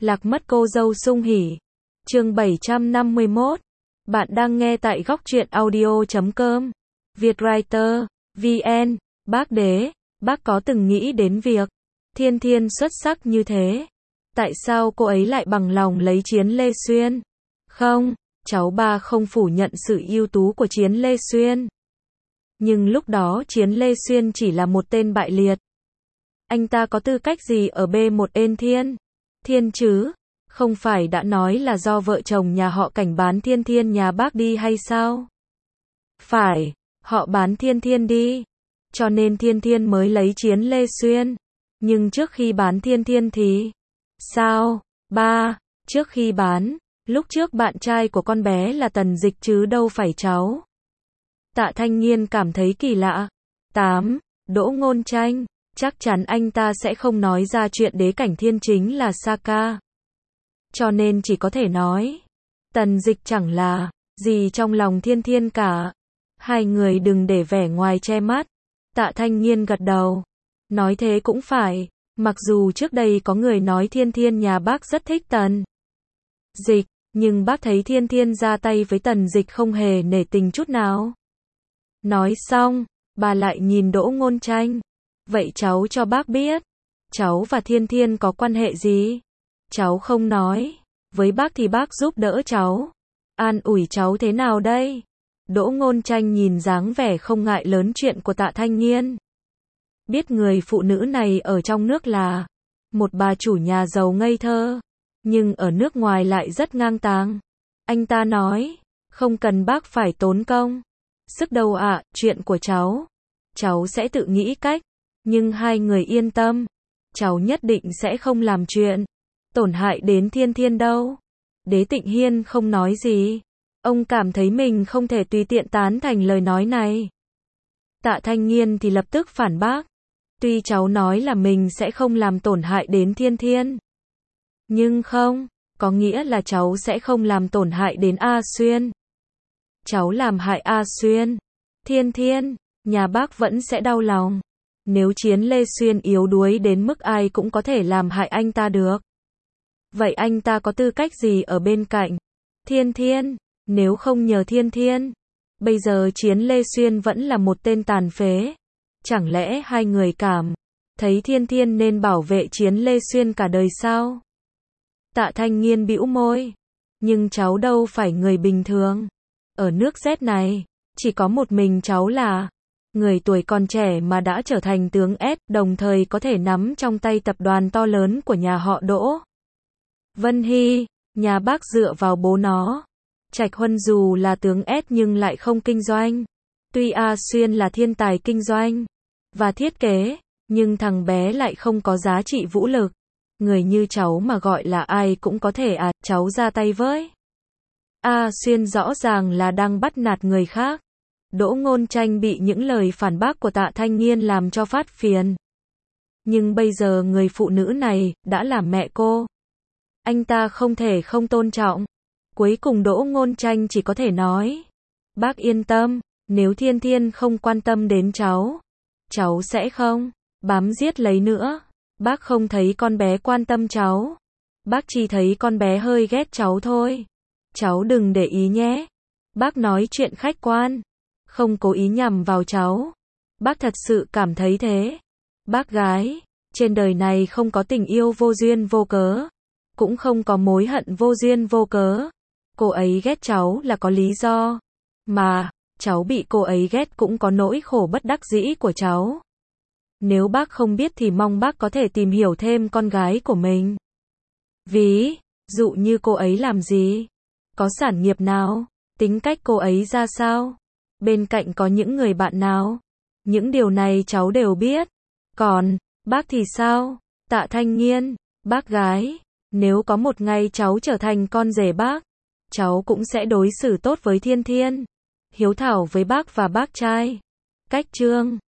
Lạc mất cô dâu sung hỉ. Chương 751. Bạn đang nghe tại góc truyện audio.com. Vietwriter, VN. Bác đế, bác có từng nghĩ đến việc Thiên Thiên xuất sắc như thế, tại sao cô ấy lại bằng lòng lấy Chiến Lê Xuyên? Không, cháu ba không phủ nhận sự ưu tú của Chiến Lê Xuyên. Nhưng lúc đó Chiến Lê Xuyên chỉ là một tên bại liệt. Anh ta có tư cách gì ở B1 Ên Thiên? Thiên chứ? Không phải đã nói là do vợ chồng nhà họ Cảnh bán Thiên Thiên nhà bác đi hay sao? Phải, họ bán Thiên Thiên đi. Cho nên Thiên Thiên mới lấy Chiến Lê Xuyên. Nhưng trước khi bán Thiên Thiên thì... Sao? Ba, trước khi bán, lúc trước bạn trai của con bé là Tần Dịch chứ đâu phải cháu. Tạ Thanh Nghiên cảm thấy kỳ lạ. 8. Đỗ Ngôn Tranh, chắc chắn anh ta sẽ không nói ra chuyện đế cảnh thiên chính là Saka. Cho nên chỉ có thể nói, Tần Dịch chẳng là gì trong lòng Thiên Thiên cả. Hai người đừng để vẻ ngoài che mắt. Tạ Thanh Nghiên gật đầu. Nói thế cũng phải, mặc dù trước đây có người nói Thiên Thiên nhà bác rất thích Tần Dịch, nhưng bác thấy Thiên Thiên ra tay với Tần Dịch không hề nể tình chút nào. Nói xong, bà lại nhìn Đỗ Ngôn Tranh. Vậy cháu cho bác biết, cháu và Thiên Thiên có quan hệ gì? Cháu không nói, với bác thì bác giúp đỡ cháu. An ủi cháu thế nào đây? Đỗ Ngôn Tranh nhìn dáng vẻ không ngại lớn chuyện của Tạ Thanh Nghiên. Biết người phụ nữ này ở trong nước là một bà chủ nhà giàu ngây thơ, nhưng ở nước ngoài lại rất ngang tàng. Anh ta nói, không cần bác phải tốn công sức đâu ạ, chuyện của cháu sẽ tự nghĩ cách. Nhưng hai người yên tâm, cháu nhất định sẽ không làm chuyện tổn hại đến Thiên Thiên đâu. Đế Tịnh Hiên không nói gì. Ông cảm thấy mình không thể tùy tiện tán thành lời nói này. Tạ Thanh Nghiên thì lập tức phản bác. Tuy cháu nói là mình sẽ không làm tổn hại đến Thiên Thiên, nhưng không có nghĩa là cháu sẽ không làm tổn hại đến A Xuyên. Cháu làm hại A Xuyên, Thiên Thiên, nhà bác vẫn sẽ đau lòng. Nếu Chiến Lê Xuyên yếu đuối đến mức ai cũng có thể làm hại anh ta được, vậy anh ta có tư cách gì ở bên cạnh Thiên Thiên? Nếu không nhờ Thiên Thiên, bây giờ Chiến Lê Xuyên vẫn là một tên tàn phế. Chẳng lẽ hai người cảm thấy Thiên Thiên nên bảo vệ Chiến Lê Xuyên cả đời sao? Tạ Thanh Nghiên bĩu môi. Nhưng cháu đâu phải người bình thường. Ở nước Z này, chỉ có một mình cháu là người tuổi còn trẻ mà đã trở thành tướng S, đồng thời có thể nắm trong tay tập đoàn to lớn của nhà họ Đỗ. Vân Hy, nhà bác dựa vào bố nó. Trạch Huân dù là tướng S nhưng lại không kinh doanh. Tuy A Xuyên là thiên tài kinh doanh và thiết kế, nhưng thằng bé lại không có giá trị vũ lực. Người như cháu mà gọi là ai cũng có thể cháu ra tay với. A Xuyên rõ ràng là đang bắt nạt người khác. Đỗ Ngôn Tranh bị những lời phản bác của Tạ Thanh Nghiên làm cho phát phiền. Nhưng bây giờ người phụ nữ này đã là mẹ cô. Anh ta không thể không tôn trọng. Cuối cùng Đỗ Ngôn Tranh chỉ có thể nói, bác yên tâm, nếu Thiên Thiên không quan tâm đến cháu sẽ không bám giết lấy nữa. Bác không thấy con bé quan tâm cháu. Bác chỉ thấy con bé hơi ghét cháu thôi. Cháu đừng để ý nhé. Bác nói chuyện khách quan, không cố ý nhằm vào cháu. Bác thật sự cảm thấy thế. Bác gái, trên đời này không có tình yêu vô duyên vô cớ, cũng không có mối hận vô duyên vô cớ. Cô ấy ghét cháu là có lý do, mà cháu bị cô ấy ghét cũng có nỗi khổ bất đắc dĩ của cháu. Nếu bác không biết thì mong bác có thể tìm hiểu thêm con gái của mình. Ví dụ như cô ấy làm gì, có sản nghiệp nào, tính cách cô ấy ra sao, bên cạnh có những người bạn nào. Những điều này cháu đều biết. Còn bác thì sao? Tạ Thanh Nghiên, bác gái, nếu có một ngày cháu trở thành con rể bác, cháu cũng sẽ đối xử tốt với Thiên Thiên, hiếu thảo với bác và bác trai. Cách chương